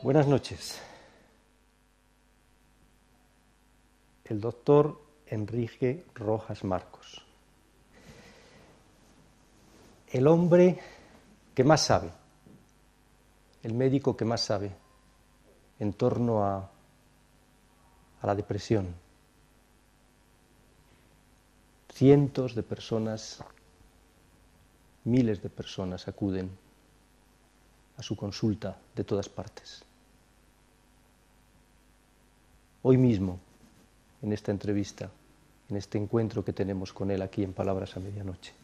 Buenas noches. El doctor Enrique Rojas Marcos. El hombre que más sabe, el médico que más sabe en torno a la depresión. Cientos de personas, miles de personas acuden a su consulta de todas partes. Hoy mismo, en esta entrevista, en este encuentro que tenemos con él aquí en Palabras a Medianoche,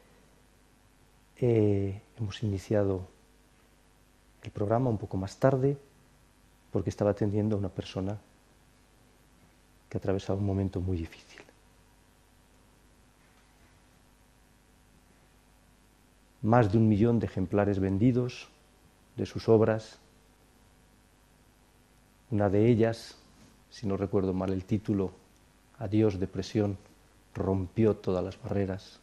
hemos iniciado el programa un poco más tarde porque estaba atendiendo a una persona que atravesaba un momento muy difícil. Más de 1 millón de ejemplares vendidos de sus obras. Una de ellas, si no recuerdo mal el título, Adiós depresión, rompió todas las barreras.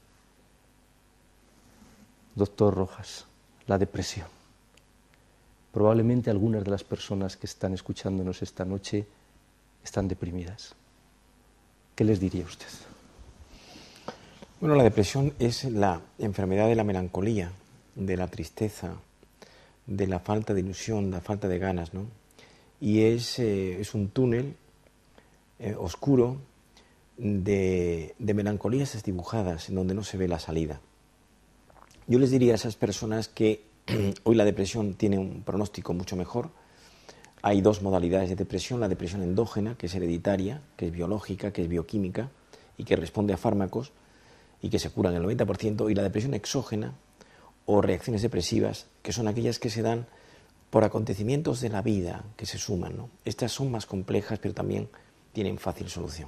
Doctor Rojas, la depresión. Probablemente algunas de las personas que están escuchándonos esta noche están deprimidas. ¿Qué les diría usted? Bueno, la depresión es la enfermedad de la melancolía, de la tristeza, de la falta de ilusión, la falta de ganas, ¿no? Y es un túnel oscuro de melancolías desdibujadas en donde no se ve la salida. Yo les diría a esas personas que hoy la depresión tiene un pronóstico mucho mejor. Hay 2 modalidades de depresión: la depresión endógena, que es hereditaria, que es biológica, que es bioquímica y que responde a fármacos y que se curan el 90%, y la depresión exógena o reacciones depresivas, que son aquellas que se dan por acontecimientos de la vida que se suman, ¿no? Estas son más complejas, pero también tienen fácil solución.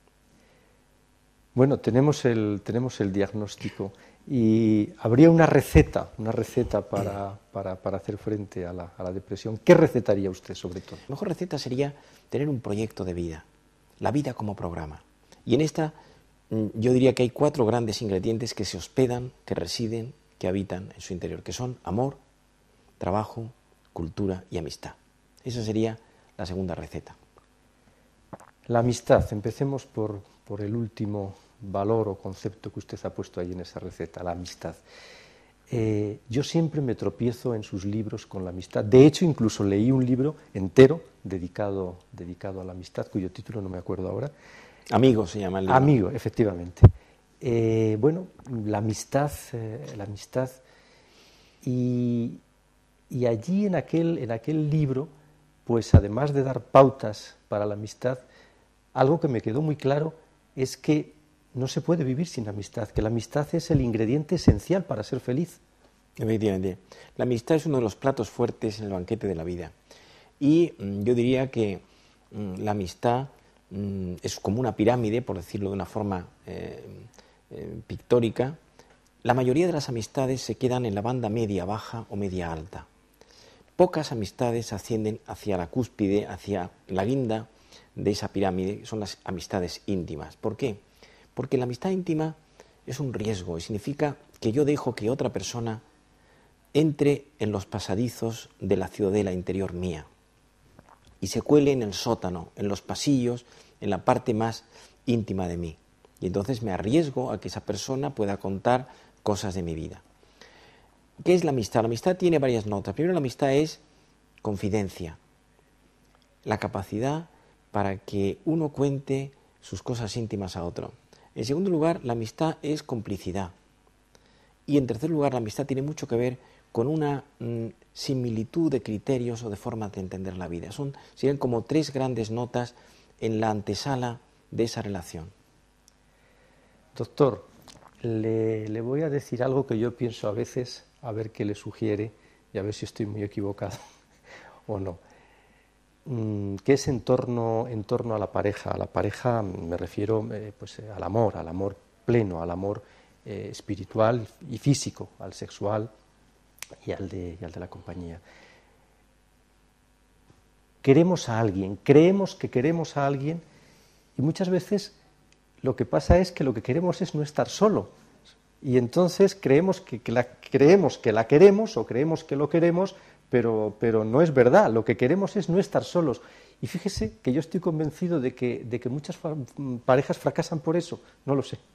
Bueno, tenemos el diagnóstico y habría una receta para hacer frente a la depresión. ¿Qué recetaría usted sobre todo? La mejor receta sería tener un proyecto de vida, la vida como programa. Y en esta yo diría que hay 4 grandes ingredientes que se hospedan, que residen, que habitan en su interior, que son amor, trabajo, cultura y amistad. Esa sería la segunda receta. La amistad. Empecemos por el último valor o concepto que usted ha puesto ahí en esa receta, la amistad. Yo siempre me tropiezo en sus libros con la amistad. De hecho, incluso leí un libro entero dedicado a la amistad, cuyo título no me acuerdo ahora. Amigo se llama el libro. Amigo, efectivamente. Bueno, la amistad y allí en aquel libro, pues además de dar pautas para la amistad, algo que me quedó muy claro es que no se puede vivir sin amistad, que la amistad es el ingrediente esencial para ser feliz. Efectivamente. La amistad es uno de los platos fuertes en el banquete de la vida. Y yo diría que la amistad es como una pirámide, por decirlo de una forma pictórica. La mayoría de las amistades se quedan en la banda media baja o media alta. Pocas amistades ascienden hacia la cúspide, hacia la guinda de esa pirámide, son las amistades íntimas. ¿Por qué? Porque la amistad íntima es un riesgo y significa que yo dejo que otra persona entre en los pasadizos de la ciudadela interior mía y se cuele en el sótano, en los pasillos, en la parte más íntima de mí. Y entonces me arriesgo a que esa persona pueda contar cosas de mi vida. ¿Qué es la amistad? La amistad tiene varias notas. Primero, la amistad es confidencia, la capacidad para que uno cuente sus cosas íntimas a otro. En segundo lugar, la amistad es complicidad. Y en tercer lugar, la amistad tiene mucho que ver con una similitud de criterios o de formas de entender la vida. Serían como 3 grandes notas en la antesala de esa relación. Doctor, le voy a decir algo que yo pienso a veces, a ver qué le sugiere y a ver si estoy muy equivocado o no. Que es en torno a la pareja. A la pareja me refiero pues, al amor pleno, al amor espiritual y físico, al sexual y al de la compañía. Queremos a alguien, creemos que queremos a alguien y muchas veces lo que pasa es que lo que queremos es no estar solo. Y entonces creemos que la queremos o creemos que lo queremos, pero no es verdad. Lo que queremos es no estar solos. Y fíjese que yo estoy convencido de que muchas parejas fracasan por eso. No lo sé.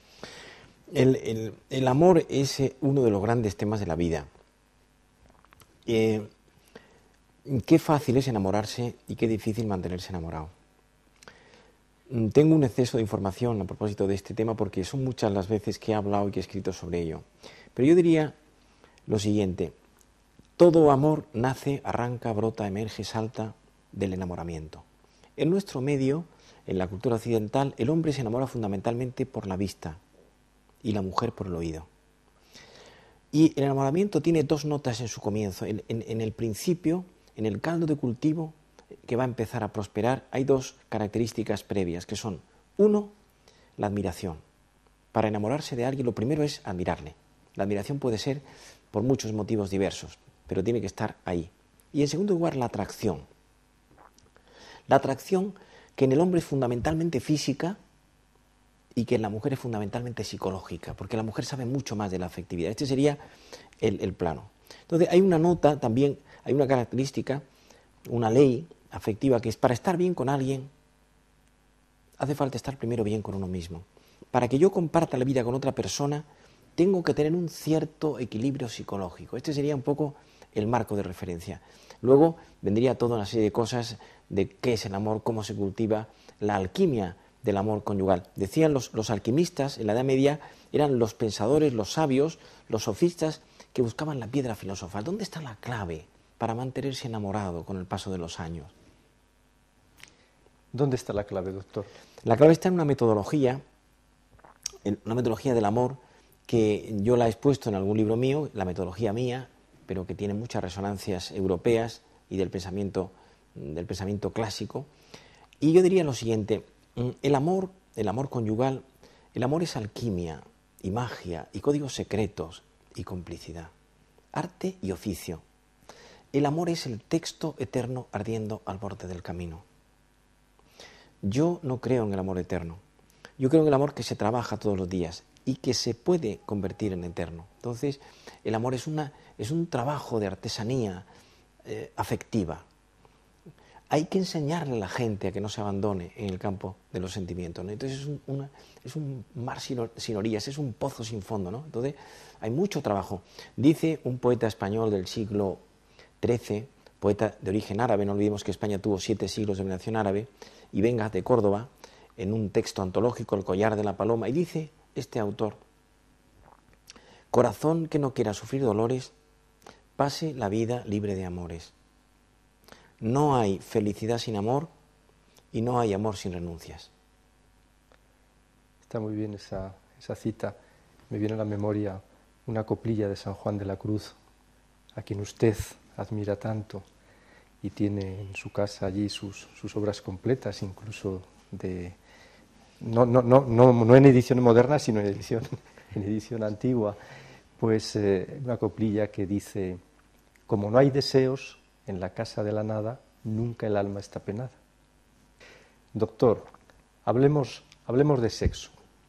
El amor es uno de los grandes temas de la vida. Qué fácil es enamorarse y qué difícil mantenerse enamorado. Tengo un exceso de información a propósito de este tema porque son muchas las veces que he hablado y que he escrito sobre ello. Pero yo diría lo siguiente: todo amor nace, arranca, brota, emerge, salta del enamoramiento. En nuestro medio, en la cultura occidental, el hombre se enamora fundamentalmente por la vista y la mujer por el oído. Y el enamoramiento tiene dos notas en su comienzo. En el principio, en el caldo de cultivo que va a empezar a prosperar, hay dos características previas, que son, uno, la admiración. Para enamorarse de alguien, lo primero es admirarle. La admiración puede ser por muchos motivos diversos, pero tiene que estar ahí. Y en segundo lugar, la atracción. La atracción que en el hombre es fundamentalmente física y que en la mujer es fundamentalmente psicológica, porque la mujer sabe mucho más de la afectividad. Este sería el plano. Entonces, hay una nota también, hay una característica, una ley afectiva, que es para estar bien con alguien, hace falta estar primero bien con uno mismo. Para que yo comparta la vida con otra persona, tengo que tener un cierto equilibrio psicológico. Este sería un poco el marco de referencia. Luego vendría toda una serie de cosas de qué es el amor, cómo se cultiva, la alquimia del amor conyugal. Decían los alquimistas en la Edad Media, eran los pensadores, los sabios, los sofistas que buscaban la piedra filosofal. ¿Dónde está la clave para mantenerse enamorado con el paso de los años? ¿Dónde está la clave, doctor? La clave está en una metodología del amor que yo la he expuesto en algún libro mío, la metodología mía, pero que tiene muchas resonancias europeas y del pensamiento clásico. Y yo diría lo siguiente: el amor conyugal, el amor es alquimia y magia y códigos secretos y complicidad, arte y oficio. El amor es el texto eterno ardiendo al borde del camino. Yo no creo en el amor eterno. Yo creo en el amor que se trabaja todos los días y que se puede convertir en eterno. Entonces, el amor es un trabajo de artesanía afectiva. Hay que enseñarle a la gente a que no se abandone en el campo de los sentimientos, ¿no? Entonces es un mar sin orillas, es un pozo sin fondo, ¿no? Entonces hay mucho trabajo. Dice un poeta español del siglo XIII, poeta de origen árabe, no olvidemos que España tuvo 7 siglos de dominación árabe, y venga de Córdoba, en un texto antológico, El collar de la paloma, y dice este autor: corazón que no quiera sufrir dolores, pase la vida libre de amores. No hay felicidad sin amor y no hay amor sin renuncias. Está muy bien esa cita. Me viene a la memoria una coplilla de San Juan de la Cruz, a quien usted admira tanto y tiene en su casa allí sus obras completas, incluso no en edición moderna, sino en edición antigua. Pues una coplilla que dice: como no hay deseos en la casa de la nada, nunca el alma está penada. Doctor, hablemos de sexo.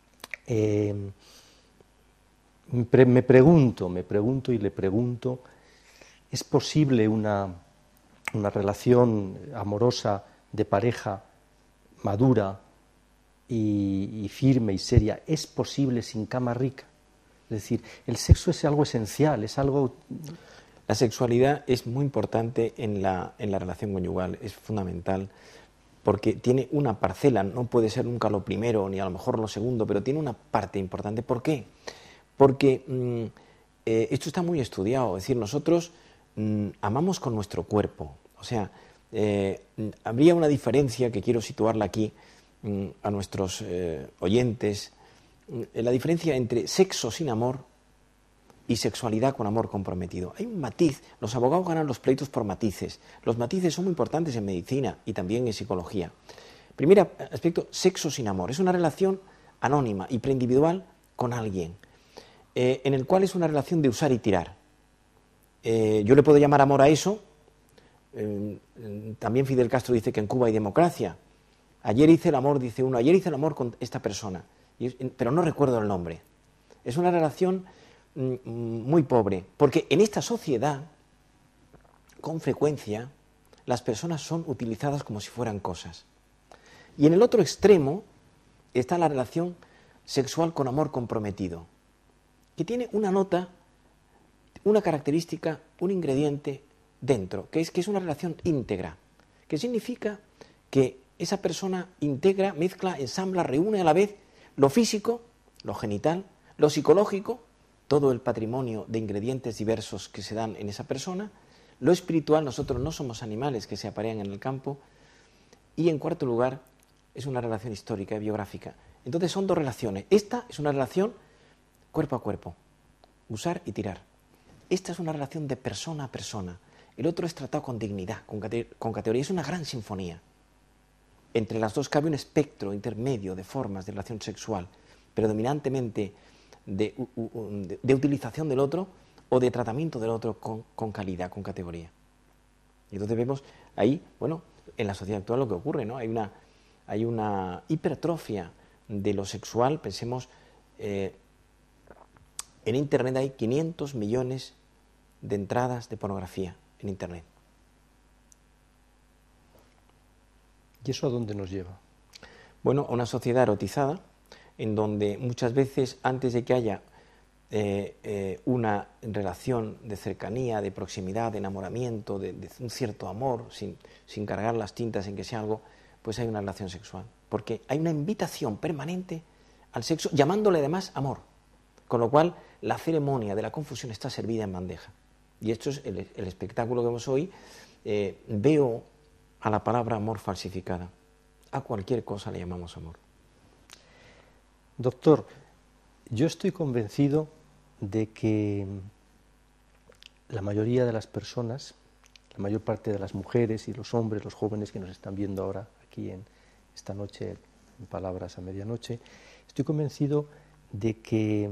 Me pregunto y le pregunto: ¿es posible una relación amorosa de pareja madura y firme y seria? ¿Es posible sin cama rica? Es decir, el sexo es algo esencial, es algo... La sexualidad es muy importante en la relación conyugal, es fundamental, porque tiene una parcela, no puede ser nunca lo primero ni a lo mejor lo segundo, pero tiene una parte importante. ¿Por qué? Porque esto está muy estudiado, es decir, nosotros amamos con nuestro cuerpo. O sea, habría una diferencia que quiero situarla aquí a nuestros oyentes, la diferencia entre sexo sin amor y sexualidad con amor comprometido. Hay un matiz. Los abogados ganan los pleitos por matices. Los matices son muy importantes en medicina y también en psicología. Primer aspecto: sexo sin amor. Es una relación anónima y preindividual con alguien, en el cual es una relación de usar y tirar. Yo le puedo llamar amor a eso. También Fidel Castro dice que en Cuba hay democracia. Ayer hice el amor, dice uno, ayer hice el amor con esta persona, pero no recuerdo el nombre. Es una relación muy pobre, porque en esta sociedad, con frecuencia, las personas son utilizadas como si fueran cosas. Y en el otro extremo está la relación sexual con amor comprometido, que tiene una nota, una característica, un ingrediente dentro, que es una relación íntegra, que significa que esa persona integra, mezcla, ensambla, reúne a la vez lo físico, lo genital, lo psicológico, todo el patrimonio de ingredientes diversos que se dan en esa persona, lo espiritual, nosotros no somos animales que se aparean en el campo, y en cuarto lugar es una relación histórica y biográfica. Entonces son dos relaciones. Esta es una relación cuerpo a cuerpo, usar y tirar. Esta es una relación de persona a persona. El otro es tratado con dignidad, con categoría. Es una gran sinfonía. Entre las dos cabe un espectro intermedio de formas de relación sexual, predominantemente de utilización del otro o de tratamiento del otro con calidad, con categoría. Y entonces vemos ahí, bueno, en la sociedad actual lo que ocurre, ¿no? Hay una hipertrofia de lo sexual. Pensemos, en Internet hay 500 millones de entradas de pornografía en Internet. ¿Y eso a dónde nos lleva? Bueno, a una sociedad erotizada, en donde muchas veces, antes de que haya una relación de cercanía, de proximidad, de enamoramiento, de un cierto amor, sin cargar las tintas en que sea algo, pues hay una relación sexual. Porque hay una invitación permanente al sexo, llamándole además amor. Con lo cual, la ceremonia de la confusión está servida en bandeja. Y esto es el espectáculo que vemos hoy. Veo a la palabra amor falsificada. A cualquier cosa le llamamos amor. Doctor, yo estoy convencido de que la mayoría de las personas, la mayor parte de las mujeres y los hombres, los jóvenes que nos están viendo ahora aquí en esta noche, en Palabras a Medianoche, estoy convencido de que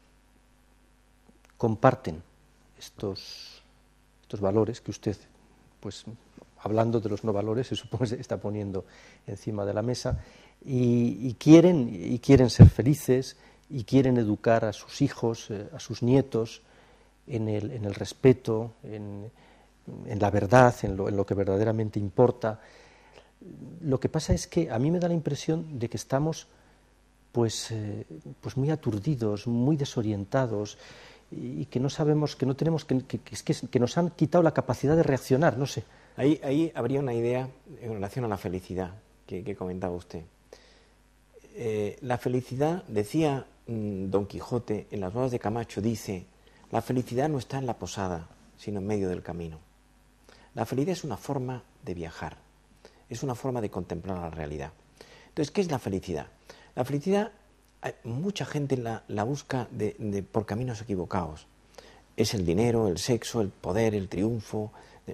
comparten estos valores que usted, pues hablando de los no valores, se supone que está poniendo encima de la mesa, y quieren ser felices, y quieren educar a sus hijos, a sus nietos, en el respeto, en la verdad, en lo que verdaderamente importa. Lo que pasa es que a mí me da la impresión de que estamos pues muy aturdidos, muy desorientados, y que no sabemos, que no tenemos, que nos han quitado la capacidad de reaccionar, no sé. Ahí habría una idea en relación a la felicidad que comentaba usted. La felicidad, decía Don Quijote en las bodas de Camacho, dice: la felicidad no está en la posada, sino en medio del camino. La felicidad es una forma de viajar, es una forma de contemplar la realidad. Entonces, ¿qué es la felicidad? La felicidad, mucha gente la busca por caminos equivocados. Es el dinero, el sexo, el poder, el triunfo.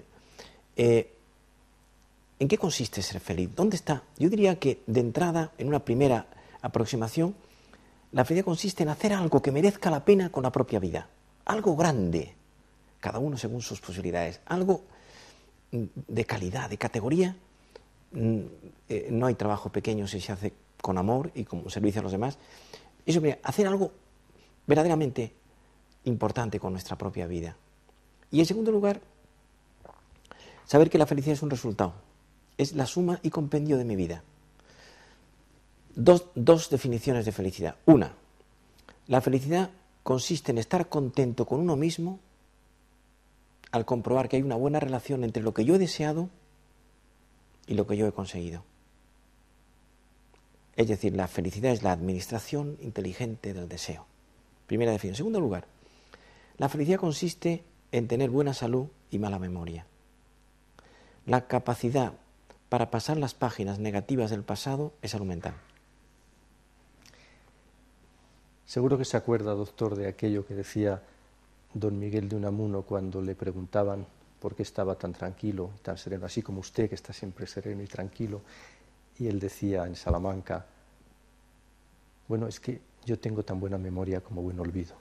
¿En qué consiste ser feliz? ¿Dónde está? Yo diría que, de entrada, en una primera aproximación, la felicidad consiste en hacer algo que merezca la pena con la propia vida. Algo grande, cada uno según sus posibilidades. Algo de calidad, de categoría. No hay trabajo pequeño si se hace con amor y como servicio a los demás. Eso, mira, hacer algo verdaderamente importante con nuestra propia vida. Y en segundo lugar, saber que la felicidad es un resultado, es la suma y compendio de mi vida. Dos definiciones de felicidad. Una, la felicidad consiste en estar contento con uno mismo al comprobar que hay una buena relación entre lo que yo he deseado y lo que yo he conseguido. Es decir, la felicidad es la administración inteligente del deseo. Primera definición. En segundo lugar, la felicidad consiste en tener buena salud y mala memoria. La capacidad para pasar las páginas negativas del pasado es salud mental. Seguro que se acuerda, doctor, de aquello que decía don Miguel de Unamuno cuando le preguntaban por qué estaba tan tranquilo y tan sereno, así como usted, que está siempre sereno y tranquilo. Y él decía en Salamanca: bueno, es que yo tengo tan buena memoria como buen olvido.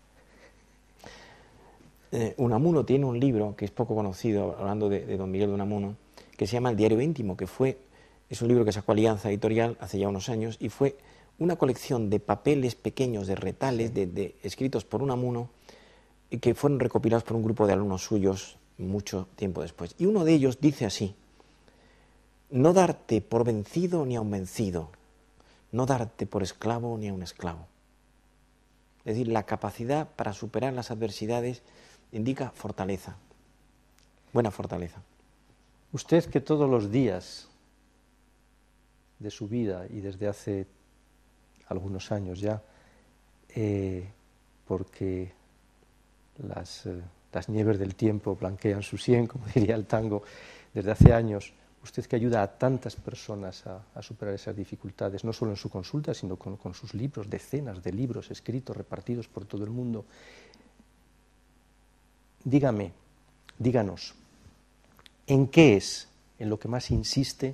Unamuno tiene un libro que es poco conocido, hablando de don Miguel de Unamuno, que se llama El diario íntimo, es un libro que sacó Alianza Editorial hace ya unos años, y fue una colección de papeles pequeños, de retales, escritos por Unamuno, que fueron recopilados por un grupo de alumnos suyos mucho tiempo después. Y uno de ellos dice así: no darte por vencido ni a un vencido, no darte por esclavo ni a un esclavo. Es decir, la capacidad para superar las adversidades indica fortaleza, buena fortaleza. Usted, que todos los días de su vida y desde hace algunos años ya, porque las nieves del tiempo blanquean su sien, como diría el tango, desde hace años, usted que ayuda a tantas personas a superar esas dificultades, no solo en su consulta, sino con sus libros, decenas de libros escritos, repartidos por todo el mundo. Díganos, ¿en qué es en lo que más insiste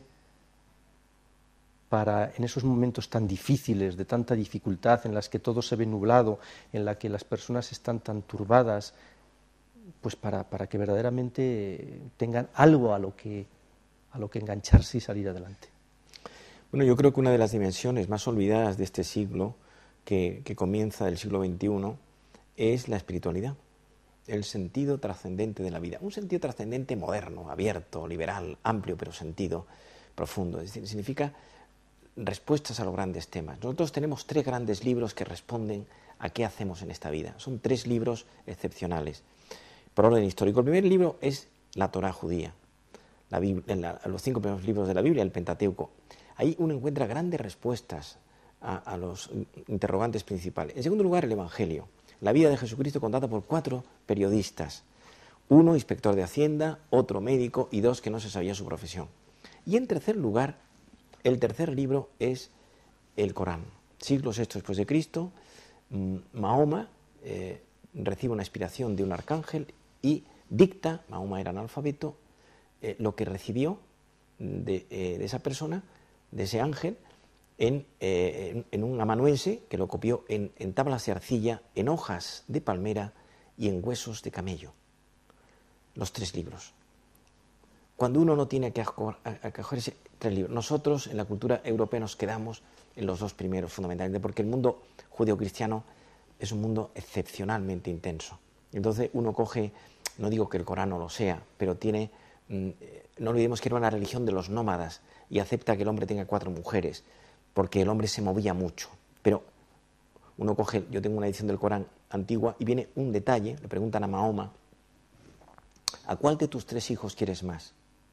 para, en esos momentos tan difíciles, de tanta dificultad, en las que todo se ve nublado, en la que las personas están tan turbadas, pues para que verdaderamente tengan algo a lo que engancharse y salir adelante? Bueno, yo creo que una de las dimensiones más olvidadas de este siglo, que comienza del siglo XXI, es la espiritualidad, el sentido trascendente de la vida. Un sentido trascendente moderno, abierto, liberal, amplio, pero sentido profundo. Es decir, significa respuestas a los grandes temas. Nosotros tenemos 3 grandes libros que responden a qué hacemos en esta vida. Son 3 libros excepcionales, por orden histórico. El primer libro es la Torá judía, los 5 primeros libros de la Biblia, el Pentateuco. Ahí uno encuentra grandes respuestas a los interrogantes principales. En segundo lugar, el Evangelio, la vida de Jesucristo contada por 4 periodistas. 1 inspector de Hacienda, otro médico y 2 que no se sabía su profesión. Y en tercer lugar, el tercer libro es el Corán. Siglo VI después de Cristo, Mahoma recibe una inspiración de un arcángel y dicta, Mahoma era analfabeto, lo que recibió de esa persona, de ese ángel, en un amanuense que lo copió en tablas de arcilla, en hojas de palmera y en huesos de camello. Los 3 libros. Cuando uno no tiene que acogerse 3 libros. Nosotros en la cultura europea nos quedamos en los 2 primeros fundamentalmente, porque el mundo judeocristiano es un mundo excepcionalmente intenso. Entonces uno coge, no digo que el Corán no lo sea, pero tiene, no olvidemos que era una religión de los nómadas y acepta que el hombre tenga 4 mujeres, porque el hombre se movía mucho. Pero uno coge, yo tengo una edición del Corán antigua y viene un detalle, le preguntan a Mahoma: ¿a cuál de tus 3 hijos quieres más?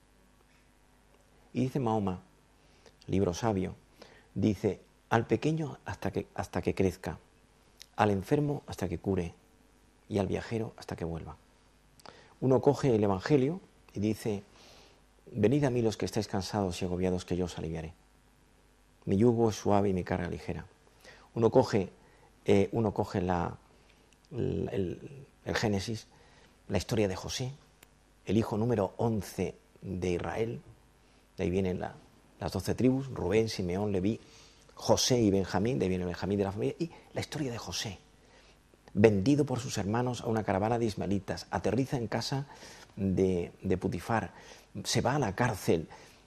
Y dice Mahoma, libro sabio, dice: al pequeño hasta que crezca, al enfermo hasta que cure y al viajero hasta que vuelva. Uno coge el Evangelio y dice: venid a mí los que estáis cansados y agobiados, que yo os aliviaré. Mi yugo es suave y mi carga ligera. Uno coge el Génesis, la historia de José, el hijo número 11 de Israel. De ahí vienen las 12 tribus, Rubén, Simeón, Leví, José y Benjamín, de ahí viene Benjamín de la familia, y la historia de José, vendido por sus hermanos a una caravana de ismaelitas, aterriza en casa de Putifar, se va a la cárcel,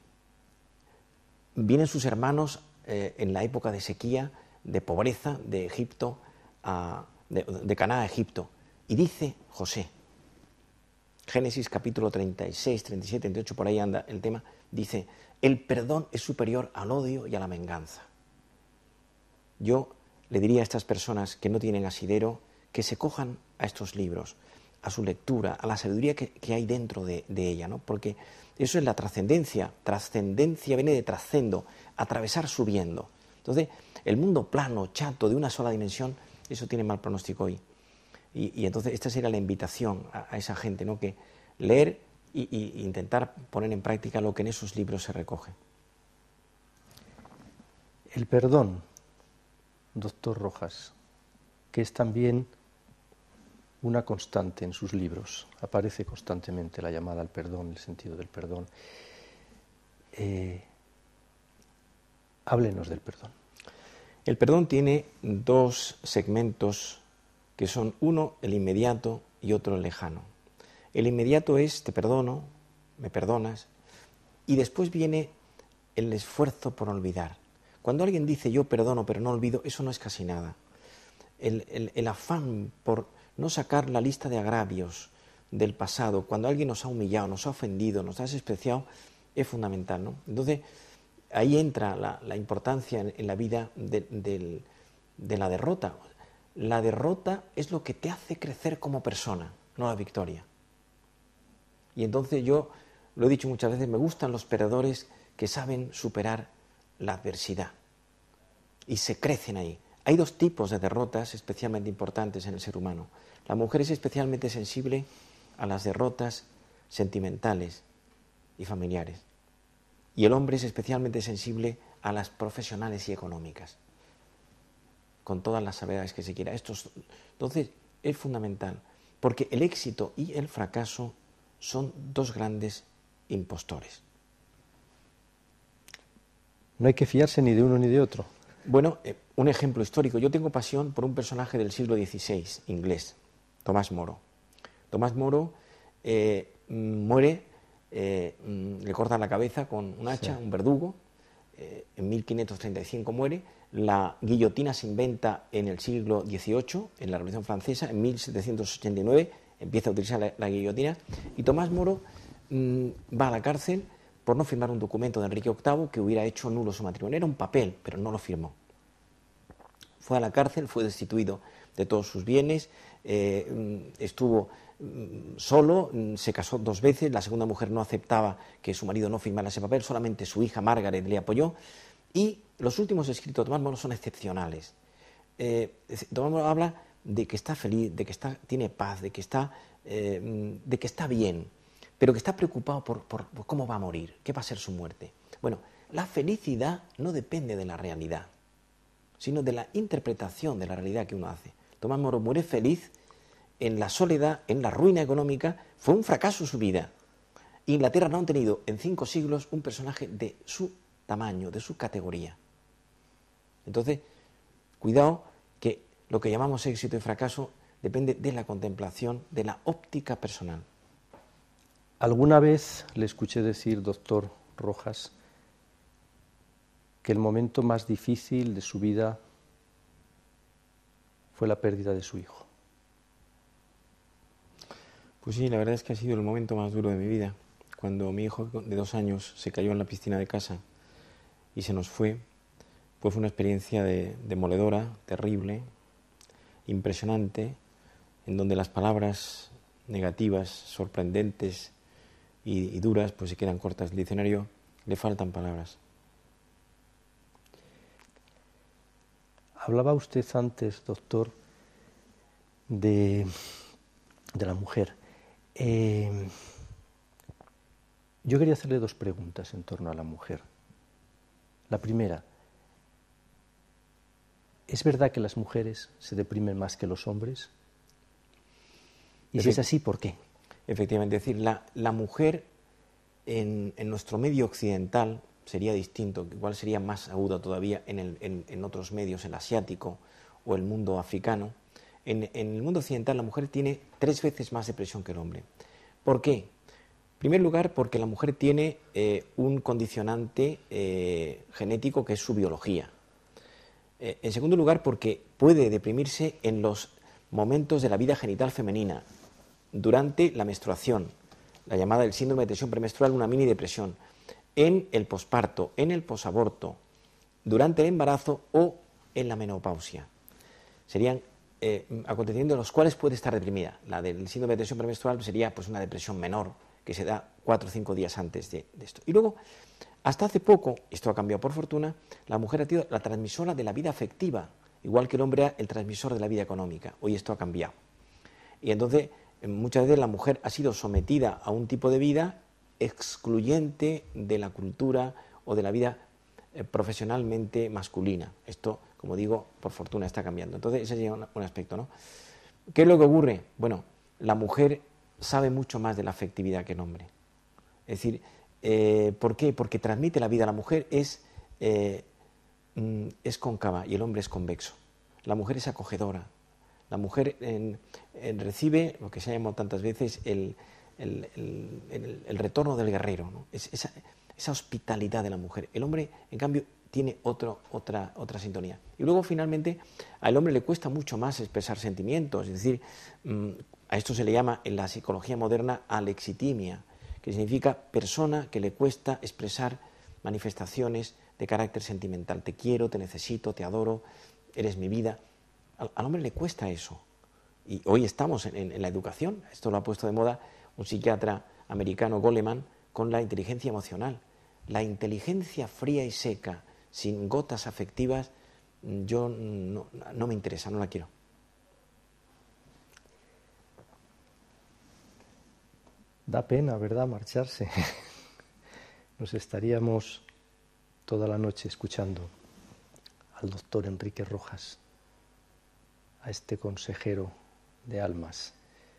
vienen sus hermanos en la época de sequía, de pobreza, de Egipto, de Canaán a Egipto, y dice José, Génesis capítulo 36, 37, 38, por ahí anda el tema, dice: el perdón es superior al odio y a la venganza. Yo le diría a estas personas que no tienen asidero que se cojan a estos libros, a su lectura, a la sabiduría que hay dentro de ella, ¿no? Porque eso es la trascendencia. Trascendencia viene de trascendo, atravesar subiendo. Entonces, el mundo plano, chato, de una sola dimensión, eso tiene mal pronóstico hoy. Y entonces esta sería la invitación a esa gente, ¿no? Que leer y intentar poner en práctica lo que en esos libros se recoge. El perdón, doctor Rojas, que es también una constante en sus libros, aparece constantemente la llamada al perdón, el sentido del perdón. Háblenos del perdón. El perdón tiene 2 segmentos que son uno el inmediato y otro el lejano. El inmediato es: te perdono, me perdonas, y después viene el esfuerzo por olvidar. Cuando alguien dice yo perdono pero no olvido, eso no es casi nada. El afán por no sacar la lista de agravios del pasado, cuando alguien nos ha humillado, nos ha ofendido, nos ha despreciado, es fundamental, ¿no? Entonces, ahí entra la importancia en la vida de la derrota. La derrota es lo que te hace crecer como persona, no la victoria. Y entonces yo, lo he dicho muchas veces, me gustan los perdedores que saben superar la adversidad y se crecen ahí. Hay dos tipos de derrotas especialmente importantes en el ser humano. La mujer es especialmente sensible a las derrotas sentimentales y familiares. Y el hombre es especialmente sensible a las profesionales y económicas, con todas las salvedades que se quiera. Entonces, es fundamental, porque el éxito y el fracaso son dos grandes impostores. No hay que fiarse ni de uno ni de otro. Bueno, un ejemplo histórico. Yo tengo pasión por un personaje del siglo XVI, inglés, Tomás Moro. Tomás Moro muere, le cortan la cabeza con un hacha, sí, un verdugo, en 1535 muere, la guillotina se inventa en el siglo XVIII, en la Revolución Francesa, en 1789 empieza a utilizar la guillotina, y Tomás Moro va a la cárcel por no firmar un documento de Enrique VIII que hubiera hecho nulo su matrimonio. Era un papel, pero no lo firmó. Fue a la cárcel, fue destituido de todos sus bienes, estuvo solo, se casó 2 veces, la segunda mujer no aceptaba que su marido no firmara ese papel, solamente su hija Margaret le apoyó, y los últimos escritos de Tomás Moro son excepcionales. Tomás Moro habla de que está feliz, de que tiene paz, de que está bien, pero que está preocupado por cómo va a morir, qué va a ser su muerte. Bueno, la felicidad no depende de la realidad, sino de la interpretación de la realidad que uno hace. Tomás Moro muere feliz en la soledad, en la ruina económica, fue un fracaso su vida. Inglaterra no ha tenido en 5 siglos un personaje de su tamaño, de su categoría. Entonces, cuidado que lo que llamamos éxito y fracaso depende de la contemplación, de la óptica personal. Alguna vez le escuché decir, doctor Rojas, que el momento más difícil de su vida fue la pérdida de su hijo. Pues sí, la verdad es que ha sido el momento más duro de mi vida. Cuando mi hijo de 2 años se cayó en la piscina de casa y se nos fue, pues fue una experiencia demoledora, terrible, impresionante, en donde las palabras negativas, sorprendentes y duras, pues se quedan cortas. El diccionario le faltan palabras. Hablaba usted antes, doctor, de la mujer. Yo quería hacerle 2 preguntas en torno a la mujer. La primera, ¿es verdad que las mujeres se deprimen más que los hombres? Y si es así, ¿por qué? Efectivamente, es decir, la mujer en nuestro medio occidental sería distinto, igual sería más aguda todavía en otros medios, el asiático o el mundo africano. En el mundo occidental la mujer tiene 3 veces más depresión que el hombre. ¿Por qué? En primer lugar, porque la mujer tiene un condicionante genético que es su biología. En segundo lugar, porque puede deprimirse en los momentos de la vida genital femenina, durante la menstruación, la llamada el síndrome de tensión premenstrual, una mini depresión, en el posparto, en el posaborto, durante el embarazo o en la menopausia. Serían acontecimientos en los cuales puede estar deprimida. La del síndrome de tensión premenstrual sería pues una depresión menor que se da 4 o 5 días antes de esto. Y luego, hasta hace poco, esto ha cambiado por fortuna, la mujer ha sido la transmisora de la vida afectiva, igual que el hombre era el transmisor de la vida económica. Hoy esto ha cambiado. Y entonces, muchas veces la mujer ha sido sometida a un tipo de vida excluyente de la cultura o de la vida profesionalmente masculina. Esto, como digo, por fortuna está cambiando. Entonces, ese sería un aspecto, ¿no? ¿Qué es lo que ocurre? Bueno, la mujer sabe mucho más de la afectividad que el hombre. Es decir, ¿por qué? Porque transmite la vida. La mujer es cóncava y el hombre es convexo. La mujer es acogedora. La mujer recibe, lo que se ha llamado tantas veces, el retorno del guerrero, ¿no? Esa hospitalidad de la mujer. El hombre, en cambio, tiene otra sintonía. Y luego, finalmente, al hombre le cuesta mucho más expresar sentimientos, es decir, a esto se le llama en la psicología moderna alexitimia, que significa persona que le cuesta expresar manifestaciones de carácter sentimental. Te quiero, te necesito, te adoro, eres mi vida. Al hombre le cuesta eso. Y hoy estamos en la educación, esto lo ha puesto de moda un psiquiatra americano, Goleman, con la inteligencia emocional. La inteligencia fría y seca, sin gotas afectivas, yo no me interesa, no la quiero. Da pena, ¿verdad?, marcharse. Nos estaríamos toda la noche escuchando al doctor Enrique Rojas, a este consejero de almas.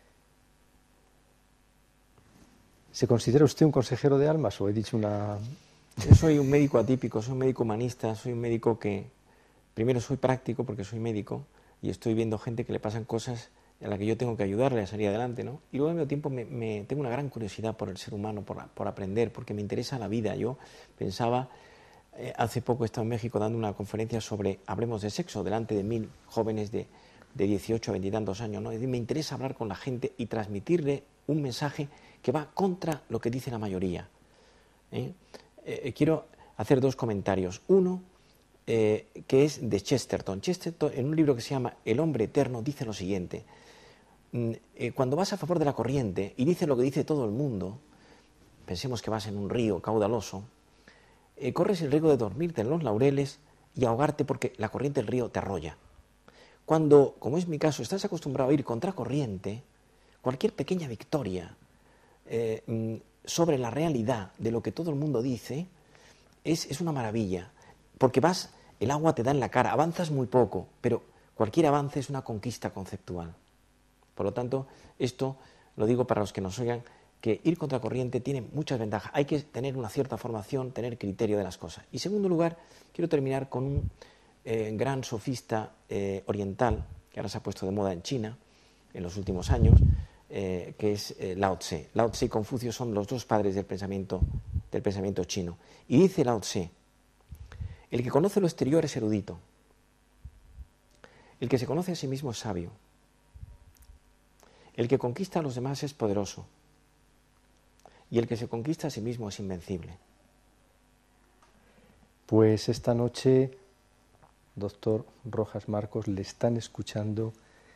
¿Se considera usted un consejero de almas o he dicho una...? Yo soy un médico atípico, soy un médico humanista, soy un médico que... Primero soy práctico porque soy médico y estoy viendo gente que le pasan cosas a la que yo tengo que ayudarle a salir adelante, ¿no? Y luego al mismo tiempo tengo una gran curiosidad por el ser humano, por aprender, porque me interesa la vida. Yo pensaba, hace poco he estado en México dando una conferencia sobre, hablemos de sexo, delante de 1000 jóvenes de 18 a 20 y tantos años, ¿no? Es decir, me interesa hablar con la gente y transmitirle un mensaje que va contra lo que dice la mayoría. Quiero hacer 2 comentarios. Uno, que es de Chesterton. Chesterton, en un libro que se llama El hombre eterno, dice lo siguiente. Cuando vas a favor de la corriente y dices lo que dice todo el mundo, pensemos que vas en un río caudaloso, corres el riesgo de dormirte en los laureles y ahogarte porque la corriente del río te arrolla. Cuando, como es mi caso, estás acostumbrado a ir contracorriente, cualquier pequeña victoria sobre la realidad de lo que todo el mundo dice es una maravilla, porque el agua te da en la cara, avanzas muy poco, pero cualquier avance es una conquista conceptual. Por lo tanto, esto lo digo para los que nos oigan, que ir contracorriente tiene muchas ventajas. Hay que tener una cierta formación, tener criterio de las cosas. Y en segundo lugar, quiero terminar con un gran sofista oriental, que ahora se ha puesto de moda en China en los últimos años, que es Lao Tse. Lao Tse y Confucio son los 2 padres del pensamiento chino. Y dice Lao Tse, el que conoce lo exterior es erudito, el que se conoce a sí mismo es sabio, el que conquista a los demás es poderoso y el que se conquista a sí mismo es invencible. Pues esta noche, doctor Rojas Marcos, le están escuchando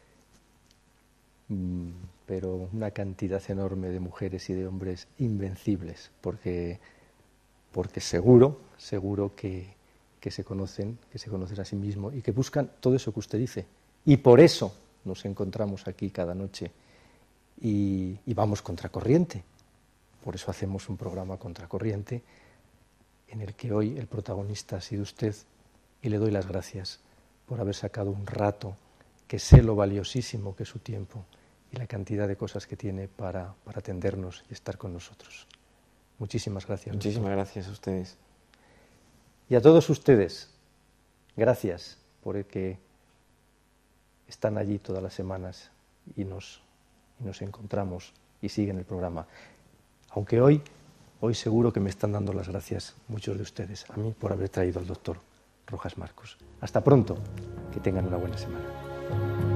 pero una cantidad enorme de mujeres y de hombres invencibles, porque seguro que se conocen a sí mismos y que buscan todo eso que usted dice. Y por eso nos encontramos aquí cada noche y vamos contracorriente. Por eso hacemos un programa contracorriente en el que hoy el protagonista ha sido usted y le doy las gracias por haber sacado un rato, que sé lo valiosísimo que es su tiempo y la cantidad de cosas que tiene para atendernos y estar con nosotros. Muchísimas gracias. Muchísimas gracias a ustedes. Y a todos ustedes, gracias por el que están allí todas las semanas y nos encontramos y siguen el programa. Aunque hoy seguro que me están dando las gracias muchos de ustedes a mí por haber traído al doctor Rojas Marcos. Hasta pronto, que tengan una buena semana.